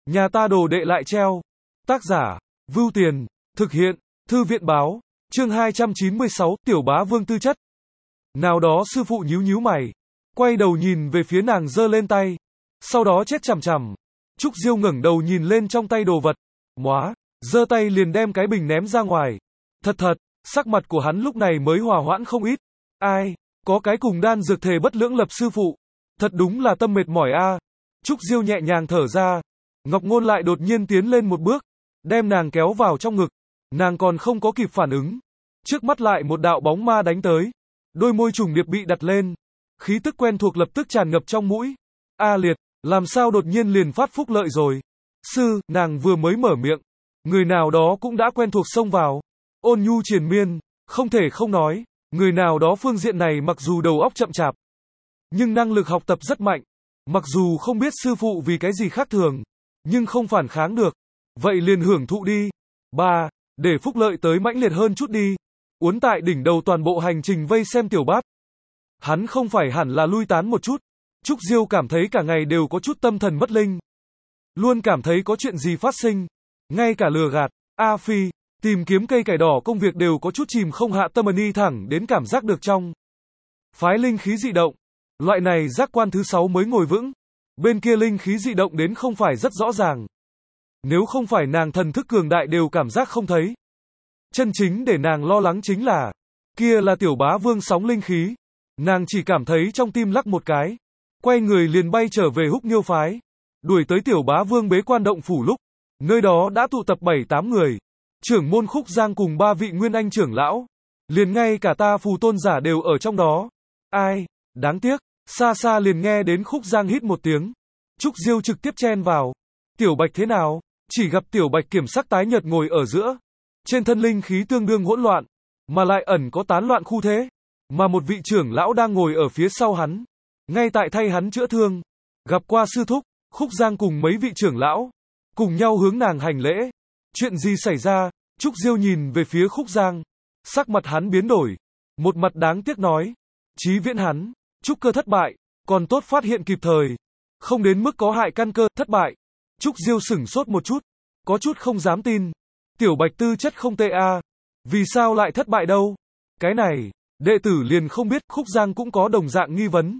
Nhà ta đồ đệ lại treo. Tác giả, Vưu Tiền, thực hiện, Thư viện báo, chương 296, Tiểu Bá Vương tư chất. Nào đó sư phụ nhíu mày, quay đầu nhìn về phía nàng giơ lên tay, sau đó chết chằm chằm. Trúc Diêu ngẩng đầu nhìn lên trong tay đồ vật, móa, giơ tay liền đem cái bình ném ra ngoài. Thật, sắc mặt của hắn lúc này mới hòa hoãn không ít. Ai, có cái cùng đan dược thề bất lưỡng lập sư phụ, thật đúng là tâm mệt mỏi a. Trúc Diêu nhẹ nhàng thở ra, Ngọc Ngôn lại đột nhiên tiến lên một bước, đem nàng kéo vào trong ngực. Nàng còn không có kịp phản ứng, trước mắt lại một đạo bóng ma đánh tới, đôi môi trùng điệp bị đặt lên, khí tức quen thuộc lập tức tràn ngập trong mũi. A Liệt, làm sao đột nhiên liền phát phúc lợi rồi? Sư, nàng vừa mới mở miệng, người nào đó cũng đã quen thuộc xông vào. Ôn nhu triền miên, không thể không nói, người nào đó phương diện này mặc dù đầu óc chậm chạp, nhưng năng lực học tập rất mạnh. Mặc dù không biết sư phụ vì cái gì khác thường, nhưng không phản kháng được. Vậy liền hưởng thụ đi. 3. Để phúc lợi tới mãnh liệt hơn chút đi. Uốn tại đỉnh đầu toàn bộ hành trình vây xem Tiểu Bát. Hắn không phải hẳn là lui tán một chút. Trúc Diêu cảm thấy cả ngày đều có chút tâm thần bất linh. Luôn cảm thấy có chuyện gì phát sinh. Ngay cả lừa gạt, A Phi, tìm kiếm cây cải đỏ công việc đều có chút chìm không hạ tâm ni thẳng đến cảm giác được trong phái linh khí dị động. Loại này giác quan thứ 6 mới ngồi vững. Bên kia linh khí dị động đến không phải rất rõ ràng. Nếu không phải nàng thần thức cường đại đều cảm giác không thấy. Chân chính để nàng lo lắng chính là, kia là Tiểu Bá Vương sóng linh khí. Nàng chỉ cảm thấy trong tim lắc một cái, quay người liền bay trở về Húc Nghiêu phái, đuổi tới Tiểu Bá Vương bế quan động phủ lúc, nơi đó đã tụ tập 7-8 người, trưởng môn Khúc Giang cùng 3 vị nguyên anh trưởng lão, liền ngay cả ta phù tôn giả đều ở trong đó. Ai, đáng tiếc, xa xa liền nghe đến Khúc Giang hít một tiếng, Trúc Diêu trực tiếp chen vào. Tiểu Bạch thế nào? Chỉ gặp Tiểu Bạch kiểm sắc tái nhợt ngồi ở giữa, trên thân linh khí tương đương hỗn loạn, mà lại ẩn có tán loạn khu thế, mà một vị trưởng lão đang ngồi ở phía sau hắn, ngay tại thay hắn chữa thương. Gặp qua sư thúc, Khúc Giang cùng mấy vị trưởng lão cùng nhau hướng nàng hành lễ. Chuyện gì xảy ra? Trúc Diêu nhìn về phía Khúc Giang, sắc mặt hắn biến đổi, một mặt đáng tiếc nói, Chí Viễn hắn trúc cơ thất bại, còn tốt phát hiện kịp thời, không đến mức có hại căn cơ. Thất bại? Trúc Diêu sửng sốt một chút, có chút không dám tin. Tiểu Bạch tư chất không tệ a, vì sao lại thất bại đâu? Cái này, đệ tử liền không biết. Khúc Giang cũng có đồng dạng nghi vấn.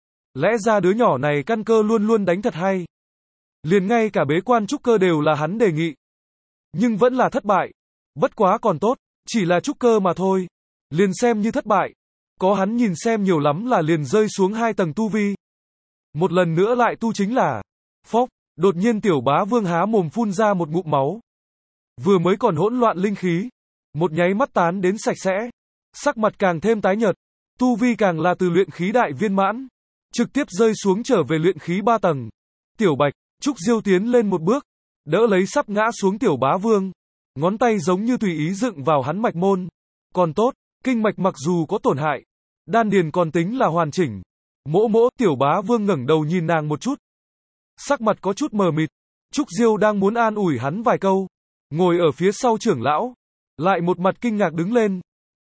Lẽ ra đứa nhỏ này căn cơ luôn luôn đánh thật hay. Liền ngay cả bế quan trúc cơ đều là hắn đề nghị. Nhưng vẫn là thất bại. Bất quá còn tốt, chỉ là trúc cơ mà thôi. Liền xem như thất bại. Có hắn nhìn xem nhiều lắm là liền rơi xuống 2 tầng tu vi. Một lần nữa lại tu chính là phốc. Đột nhiên Tiểu Bá Vương há mồm phun ra một ngụm máu. Vừa mới còn hỗn loạn linh khí, một nháy mắt tán đến sạch sẽ. Sắc mặt càng thêm tái nhợt, tu vi càng là từ luyện khí đại viên mãn, trực tiếp rơi xuống trở về luyện khí 3 tầng. Tiểu Bạch, Trúc Diêu tiến lên một bước, đỡ lấy sắp ngã xuống Tiểu Bá Vương, ngón tay giống như tùy ý dựng vào hắn mạch môn. Còn tốt, kinh mạch mặc dù có tổn hại, đan điền còn tính là hoàn chỉnh. Mỗ, Tiểu Bá Vương ngẩng đầu nhìn nàng một chút, sắc mặt có chút mờ mịt. Trúc Diêu đang muốn an ủi hắn vài câu, ngồi ở phía sau trưởng lão, lại một mặt kinh ngạc đứng lên.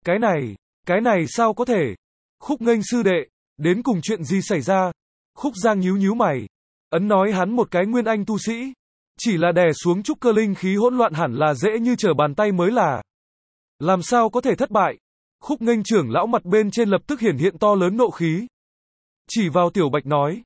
Cái này sao có thể? Khúc Nghênh sư đệ, đến cùng chuyện gì xảy ra? Khúc Giang nhíu mày, ấn nói hắn một cái nguyên anh tu sĩ, chỉ là đè xuống trúc cơ linh khí hỗn loạn hẳn là dễ như trở bàn tay mới là. Làm sao có thể thất bại? Khúc Nghênh trưởng lão mặt bên trên lập tức hiển hiện to lớn nộ khí, chỉ vào Tiểu Bạch nói,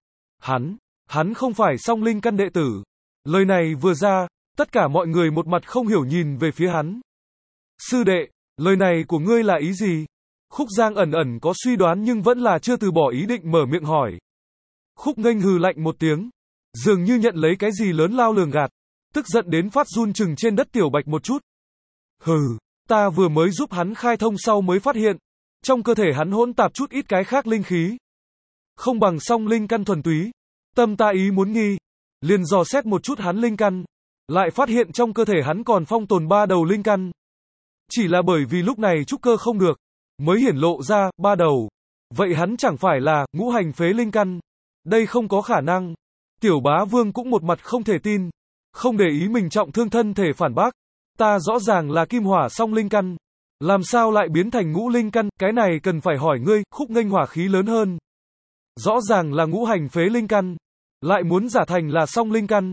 hắn không phải song linh căn đệ tử. Lời này vừa ra, tất cả mọi người một mặt không hiểu nhìn về phía hắn. Sư đệ, lời này của ngươi là ý gì? Khúc Giang ẩn có suy đoán nhưng vẫn là chưa từ bỏ ý định mở miệng hỏi. Khúc Nghênh hừ lạnh một tiếng, dường như nhận lấy cái gì lớn lao lường gạt, tức giận đến phát run chừng trên đất Tiểu Bạch một chút. Hừ, ta vừa mới giúp hắn khai thông sau mới phát hiện, trong cơ thể hắn hỗn tạp chút ít cái khác linh khí, không bằng song linh căn thuần túy. Tâm ta ý muốn nghi, liền dò xét một chút hắn linh căn, lại phát hiện trong cơ thể hắn còn phong tồn 3 đầu linh căn. Chỉ là bởi vì lúc này trúc cơ không được, mới hiển lộ ra 3 đầu. Vậy hắn chẳng phải là ngũ hành phế linh căn? Đây không có khả năng. Tiểu Bá Vương cũng một mặt không thể tin, không để ý mình trọng thương thân thể phản bác. Ta rõ ràng là kim hỏa song linh căn, làm sao lại biến thành ngũ linh căn? Cái này cần phải hỏi ngươi. Khúc Nghênh hỏa khí lớn hơn. Rõ ràng là ngũ hành phế linh căn, lại muốn giả thành là song linh căn.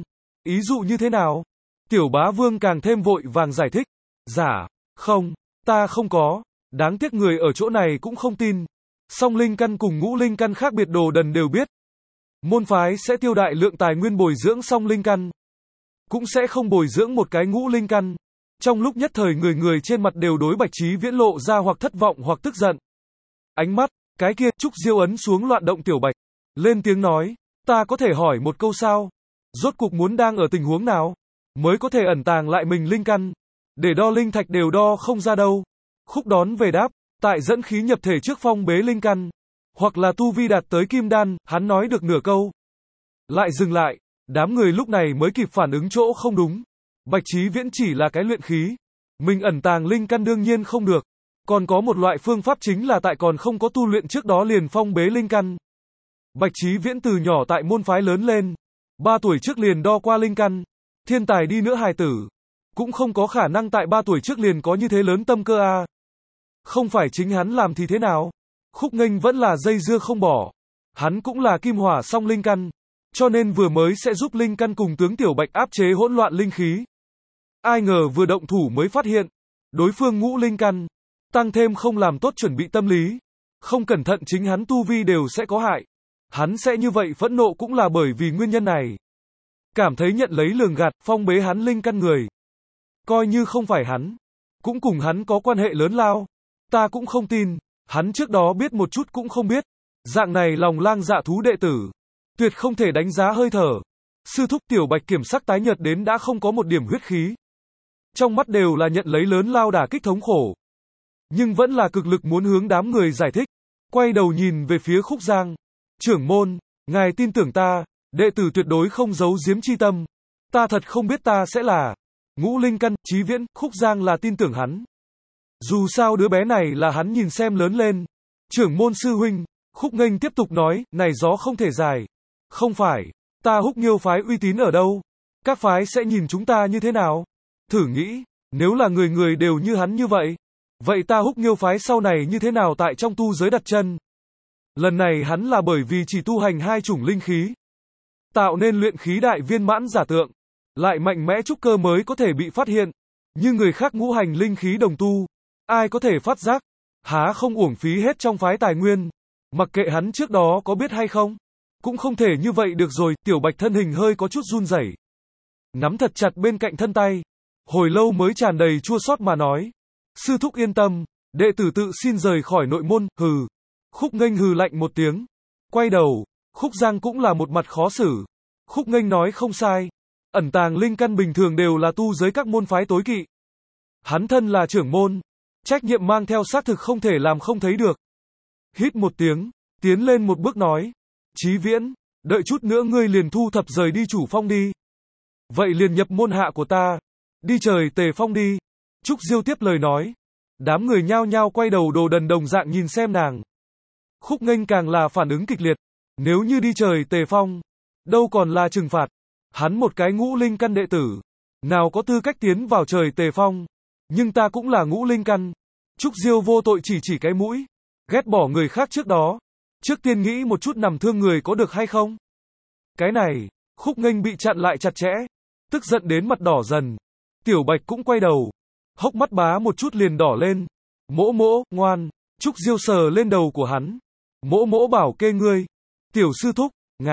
Ý dụ như thế nào? Tiểu bá vương càng thêm vội vàng giải thích. Dạ, không, ta không có. Đáng tiếc người ở chỗ này cũng không tin. Song linh căn cùng ngũ linh căn khác biệt đồ đần đều biết. Môn phái sẽ tiêu đại lượng tài nguyên bồi dưỡng song linh căn. Cũng sẽ không bồi dưỡng một cái ngũ linh căn. Trong lúc nhất thời người người trên mặt đều đối Bạch Chí Viễn lộ ra hoặc thất vọng hoặc tức giận. Ánh mắt, cái kia, Trúc Diêu ấn xuống loạn động Tiểu Bạch. Lên tiếng nói, ta có thể hỏi một câu sao? Rốt cuộc muốn đang ở tình huống nào? Mới có thể ẩn tàng lại mình linh căn. Để đo linh thạch đều đo không ra đâu. Khúc đón về đáp, tại dẫn khí nhập thể trước phong bế linh căn. Hoặc là tu vi đạt tới kim đan, hắn nói được nửa câu. Lại dừng lại, đám người lúc này mới kịp phản ứng chỗ không đúng. Bạch Chí Viễn chỉ là cái luyện khí. Mình ẩn tàng linh căn đương nhiên không được. Còn có một loại phương pháp chính là tại còn không có tu luyện trước đó liền phong bế linh căn. Bạch Chí Viễn từ nhỏ tại môn phái lớn lên. 3 tuổi trước liền đo qua linh căn. Thiên tài đi nữa hài tử. Cũng không có khả năng tại 3 tuổi trước liền có như thế lớn tâm cơ a. Không phải chính hắn làm thì thế nào? Khúc Nghênh vẫn là dây dưa không bỏ. Hắn cũng là kim hỏa song linh căn. Cho nên vừa mới sẽ giúp linh căn cùng tướng Tiểu Bạch áp chế hỗn loạn linh khí. Ai ngờ vừa động thủ mới phát hiện. Đối phương ngũ linh căn. Tăng thêm không làm tốt chuẩn bị tâm lý. Không cẩn thận chính hắn tu vi đều sẽ có hại. Hắn sẽ như vậy phẫn nộ cũng là bởi vì nguyên nhân này. Cảm thấy nhận lấy lường gạt, phong bế hắn linh căn người. Coi như không phải hắn. Cũng cùng hắn có quan hệ lớn lao. Ta cũng không tin. Hắn trước đó biết một chút cũng không biết. Dạng này lòng lang dạ thú đệ tử. Tuyệt không thể đánh giá hơi thở. Sư thúc Tiểu Bạch kiểm sắc tái nhợt đến đã không có một điểm huyết khí. Trong mắt đều là nhận lấy lớn lao đả kích thống khổ. Nhưng vẫn là cực lực muốn hướng đám người giải thích. Quay đầu nhìn về phía Khúc Giang. Trưởng môn, ngài tin tưởng ta, đệ tử tuyệt đối không giấu giếm chi tâm. Ta thật không biết ta sẽ là ngũ linh căn. Chí Viễn, Khúc Giang là tin tưởng hắn. Dù sao đứa bé này là hắn nhìn xem lớn lên. Trưởng môn sư huynh, Khúc Nghênh tiếp tục nói, này gió không thể dài. Không phải, ta Húc Nghiêu phái uy tín ở đâu? Các phái sẽ nhìn chúng ta như thế nào? Thử nghĩ, nếu là người người đều như hắn như vậy, vậy ta Húc Nghiêu phái sau này như thế nào tại trong tu giới đặt chân? Lần này hắn là bởi vì chỉ tu hành 2 chủng linh khí, tạo nên luyện khí đại viên mãn giả tượng, lại mạnh mẽ trúc cơ mới có thể bị phát hiện. Như người khác ngũ hành linh khí đồng tu, ai có thể phát giác? Há không uổng phí hết trong phái tài nguyên. Mặc kệ hắn trước đó có biết hay không, cũng không thể như vậy được rồi. Tiểu Bạch thân hình hơi có chút run rẩy, nắm thật chặt bên cạnh thân tay, hồi lâu mới tràn đầy chua xót mà nói, sư thúc yên tâm, đệ tử tự xin rời khỏi nội môn. Hừ. Khúc Nghênh hừ lạnh một tiếng, quay đầu. Khúc Giang cũng là một mặt khó xử. Khúc Nghênh nói không sai, ẩn tàng linh căn bình thường đều là tu giới các môn phái tối kỵ. Hắn thân là trưởng môn, trách nhiệm mang theo xác thực không thể làm không thấy được. Hít một tiếng, tiến lên một bước nói, Chí Viễn, đợi chút nữa ngươi liền thu thập rời đi chủ phong đi. Vậy liền nhập môn hạ của ta, đi trời Tề Phong đi. Trúc Diêu tiếp lời nói. Đám người nhao nhao quay đầu đồ đần đồng dạng nhìn xem nàng. Khúc Nghênh càng là phản ứng kịch liệt. Nếu như đi trời Tề Phong, đâu còn là trừng phạt. Hắn một cái ngũ linh căn đệ tử, nào có tư cách tiến vào trời Tề Phong. Nhưng ta cũng là ngũ linh căn. Trúc Diêu vô tội chỉ cái mũi. Ghét bỏ người khác trước đó. Trước tiên nghĩ một chút nằm thương người có được hay không? Cái này, Khúc Nghênh bị chặn lại chặt chẽ. Tức giận đến mặt đỏ dần. Tiểu Bạch cũng quay đầu. Hốc mắt bá một chút liền đỏ lên. Mỗ mỗ, ngoan. Trúc Diêu sờ lên đầu của hắn. Mỗ mỗ bảo kê ngươi. Tiểu sư thúc,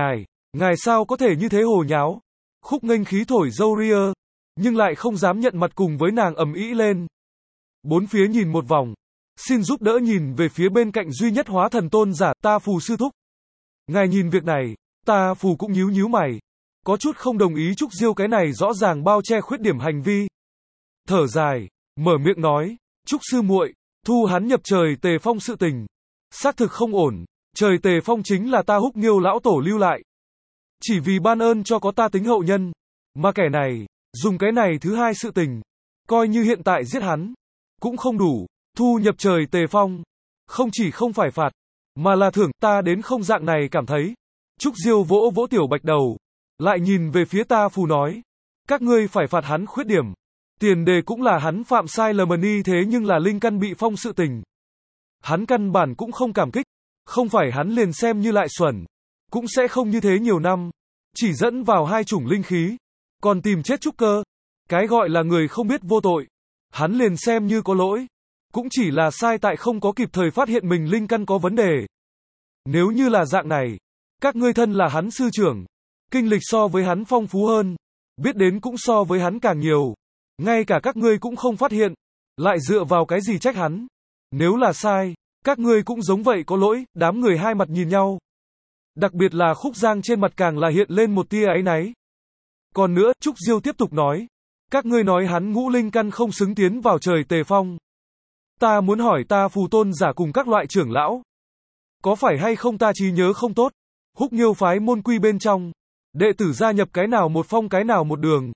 ngài sao có thể như thế hồ nháo? Khúc Nghênh khí thổi râu ria, nhưng lại không dám nhận mặt cùng với nàng ầm ĩ lên. Bốn phía nhìn một vòng, xin giúp đỡ nhìn về phía bên cạnh duy nhất hóa thần tôn giả, Ta Phù sư thúc. Ngài nhìn việc này, Ta Phù cũng nhíu mày, có chút không đồng ý Trúc Diêu cái này rõ ràng bao che khuyết điểm hành vi. Thở dài, mở miệng nói, Trúc sư muội, thu hắn nhập trời Tề Phong sự tình, xác thực không ổn. Trời Tề Phong chính là ta Húc Nghiêu lão tổ lưu lại, chỉ vì ban ơn cho có ta tính hậu nhân, mà kẻ này dùng cái này thứ hai sự tình, coi như hiện tại giết hắn cũng không đủ. Thu nhập trời Tề Phong không chỉ không phải phạt, mà là thưởng. Ta đến không dạng này cảm thấy. Trúc Diêu vỗ vỗ Tiểu Bạch đầu, lại nhìn về phía Ta Phù nói, các ngươi phải phạt hắn khuyết điểm, tiền đề cũng là hắn phạm sai lầm ni thế, nhưng là linh căn bị phong sự tình, hắn căn bản cũng không cảm kích. Không phải hắn liền xem như lại xuẩn, cũng sẽ không như thế nhiều năm, chỉ dẫn vào 2 chủng linh khí, còn tìm chết Trúc Cơ. Cái gọi là người không biết vô tội. Hắn liền xem như có lỗi. Cũng chỉ là sai tại không có kịp thời phát hiện mình linh căn có vấn đề. Nếu như là dạng này, các ngươi thân là hắn sư trưởng, kinh lịch so với hắn phong phú hơn, biết đến cũng so với hắn càng nhiều. Ngay cả các ngươi cũng không phát hiện, lại dựa vào cái gì trách hắn. Nếu là sai, các ngươi cũng giống vậy có lỗi. Đám người hai mặt nhìn nhau. Đặc biệt là Khúc Giang trên mặt càng là hiện lên một tia áy náy. Còn nữa, Trúc Diêu tiếp tục nói. Các ngươi nói hắn ngũ linh căn không xứng tiến vào trời Tề Phong. Ta muốn hỏi ta phù tôn giả cùng các loại trưởng lão. Có phải hay không ta trí nhớ không tốt? Húc Nghiêu phái môn quy bên trong. Đệ tử gia nhập cái nào một phong cái nào một đường.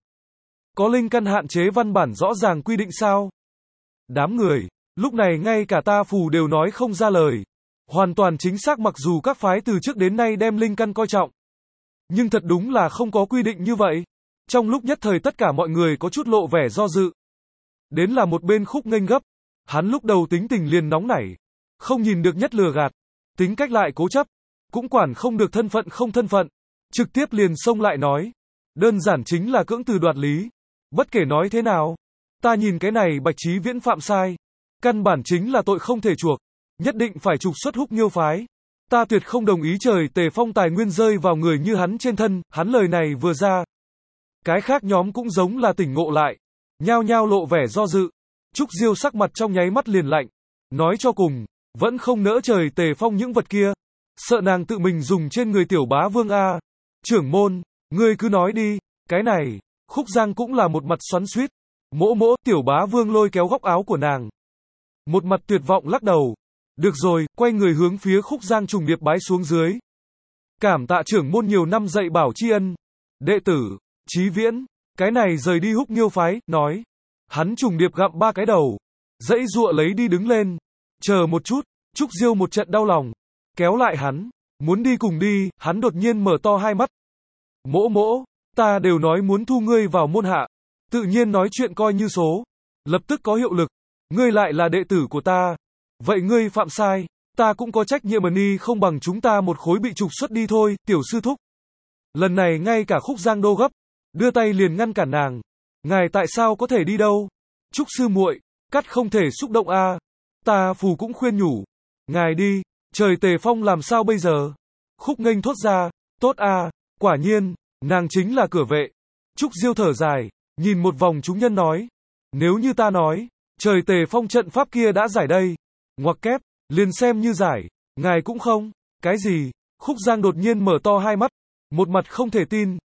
Có linh căn hạn chế văn bản rõ ràng quy định sao? Đám người, lúc này ngay cả ta phù đều nói không ra lời. Hoàn toàn chính xác mặc dù các phái từ trước đến nay đem linh căn coi trọng. Nhưng thật đúng là không có quy định như vậy. Trong lúc nhất thời tất cả mọi người có chút lộ vẻ do dự. Đến là một bên Khúc nghênh gấp. Hắn lúc đầu tính tình liền nóng nảy. Không nhìn được nhất lừa gạt. Tính cách lại cố chấp. Cũng quản không được thân phận không thân phận. Trực tiếp liền xông lại nói. Đơn giản chính là cưỡng từ đoạt lý. Bất kể nói thế nào. Ta nhìn cái này Bạch Chí Viễn phạm sai. Căn bản chính là tội không thể chuộc. Nhất định phải trục xuất Húc Nghiêu phái. Ta tuyệt không đồng ý trời Tề Phong tài nguyên rơi vào người như hắn trên thân. Hắn lời này vừa ra. Cái khác nhóm cũng giống là tỉnh ngộ lại. Nhao nhao lộ vẻ do dự. Trúc Diêu sắc mặt trong nháy mắt liền lạnh. Nói cho cùng, vẫn không nỡ trời Tề Phong những vật kia. Sợ nàng tự mình dùng trên người tiểu bá vương a. Trưởng môn, ngươi cứ nói đi. Cái này, Khúc Giang cũng là một mặt xoắn xuýt. Mỗ mỗ, tiểu bá vương lôi kéo góc áo của nàng. Một mặt tuyệt vọng lắc đầu. Được rồi, quay người hướng phía Khúc Giang trùng điệp bái xuống dưới. Cảm tạ trưởng môn nhiều năm dạy bảo tri ân. Đệ tử, Chí Viễn, cái này rời đi Húc Nghiêu phái, nói. Hắn trùng điệp gặm 3 cái đầu. Dãy dụa lấy đi đứng lên. Chờ một chút, Trúc Diêu một trận đau lòng. Kéo lại hắn. Muốn đi cùng đi, hắn đột nhiên mở to hai mắt. Mỗ mỗ, ta đều nói muốn thu ngươi vào môn hạ. Tự nhiên nói chuyện coi như số. Lập tức có hiệu lực. Ngươi lại là đệ tử của ta. Vậy ngươi phạm sai. Ta cũng có trách nhiệm ni không bằng chúng ta một khối bị trục xuất đi thôi, tiểu sư thúc. Lần này ngay cả Khúc Giang đô gấp. Đưa tay liền ngăn cản nàng. Ngài tại sao có thể đi đâu? Trúc sư muội, cắt không thể xúc động a. Ta phù cũng khuyên nhủ. Ngài đi, trời Tề Phong làm sao bây giờ? Khúc nghênh thốt ra, tốt a, quả nhiên, nàng chính là cửa vệ. Trúc Diêu thở dài, nhìn một vòng chúng nhân nói. Nếu như ta nói, trời Tề Phong trận pháp kia đã giải đây. Ngoặc kép, liền xem như giải, ngài cũng không. Cái gì? Khúc Giang đột nhiên mở to hai mắt, một mặt không thể tin.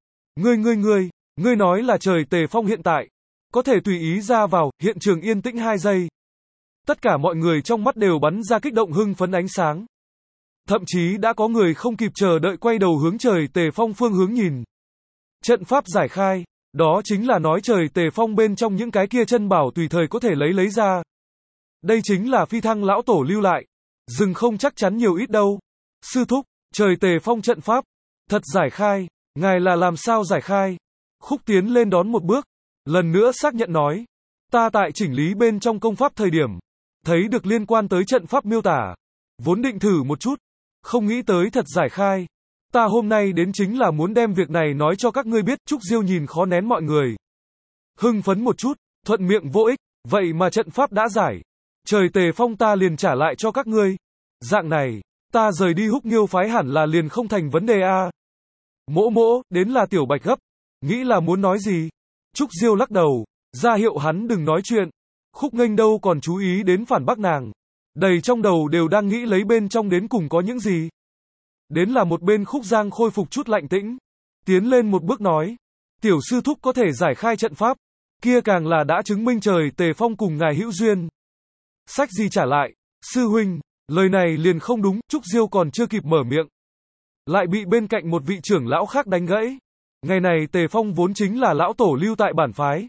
Ngươi nói là trời Tề Phong hiện tại có thể tùy ý ra vào. Hiện trường yên tĩnh 2 giây. Tất cả mọi người trong mắt đều bắn ra kích động hưng phấn ánh sáng. Thậm chí đã có người không kịp chờ đợi quay đầu hướng trời Tề Phong phương hướng nhìn. Trận pháp giải khai, đó chính là nói trời Tề Phong bên trong những cái kia chân bảo tùy thời có thể lấy ra. Đây chính là phi thăng lão tổ lưu lại. Dừng không chắc chắn nhiều ít đâu. Sư thúc, trời Tề Phong trận pháp thật giải khai, ngài là làm sao giải khai? Khúc tiến lên đón một bước, lần nữa xác nhận nói. Ta tại chỉnh lý bên trong công pháp thời điểm, thấy được liên quan tới trận pháp miêu tả. Vốn định thử một chút, không nghĩ tới thật giải khai. Ta hôm nay đến chính là muốn đem việc này nói cho các ngươi biết. Trúc Diêu nhìn khó nén mọi người. Hưng phấn một chút, thuận miệng vô ích, vậy mà trận pháp đã giải. Trời Tề Phong ta liền trả lại cho các ngươi. Dạng này, ta rời đi Húc Nghiêu phái hẳn là liền không thành vấn đề a. Mỗ mỗ, đến là tiểu Bạch gấp. Nghĩ là muốn nói gì? Trúc Diêu lắc đầu, ra hiệu hắn đừng nói chuyện. Khúc nghênh đâu còn chú ý đến phản bác nàng. Đầy trong đầu đều đang nghĩ lấy bên trong đến cùng có những gì. Đến là một bên Khúc Giang khôi phục chút lạnh tĩnh. Tiến lên một bước nói. Tiểu sư thúc có thể giải khai trận pháp. Kia càng là đã chứng minh trời Tề Phong cùng ngài hữu duyên. Sách gì trả lại? Sư huynh, lời này liền không đúng. Trúc Diêu còn chưa kịp mở miệng, lại bị bên cạnh một vị trưởng lão khác đánh gãy. Ngày này Tề Phong vốn chính là lão tổ lưu tại bản phái,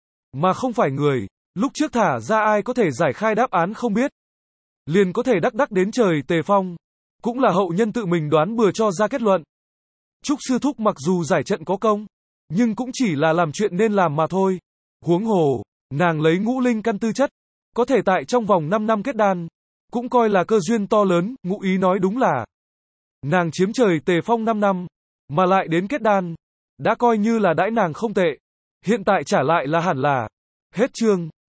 mà không phải người. Lúc trước thả ra ai có thể giải khai đáp án không biết, liền có thể đắc đến trời Tề Phong. Cũng là hậu nhân tự mình đoán bừa cho ra kết luận. Trúc sư thúc mặc dù giải trận có công, nhưng cũng chỉ là làm chuyện nên làm mà thôi. Huống hồ, nàng lấy ngũ linh căn tư chất, có thể tại trong vòng 5 năm kết đan, cũng coi là cơ duyên to lớn. Ngụ ý nói đúng là nàng chiếm trời Tề Phong 5 năm, mà lại đến kết đan. đã coi như là đãi nàng không tệ. Hiện tại trả lại là hẳn là. Hết chương.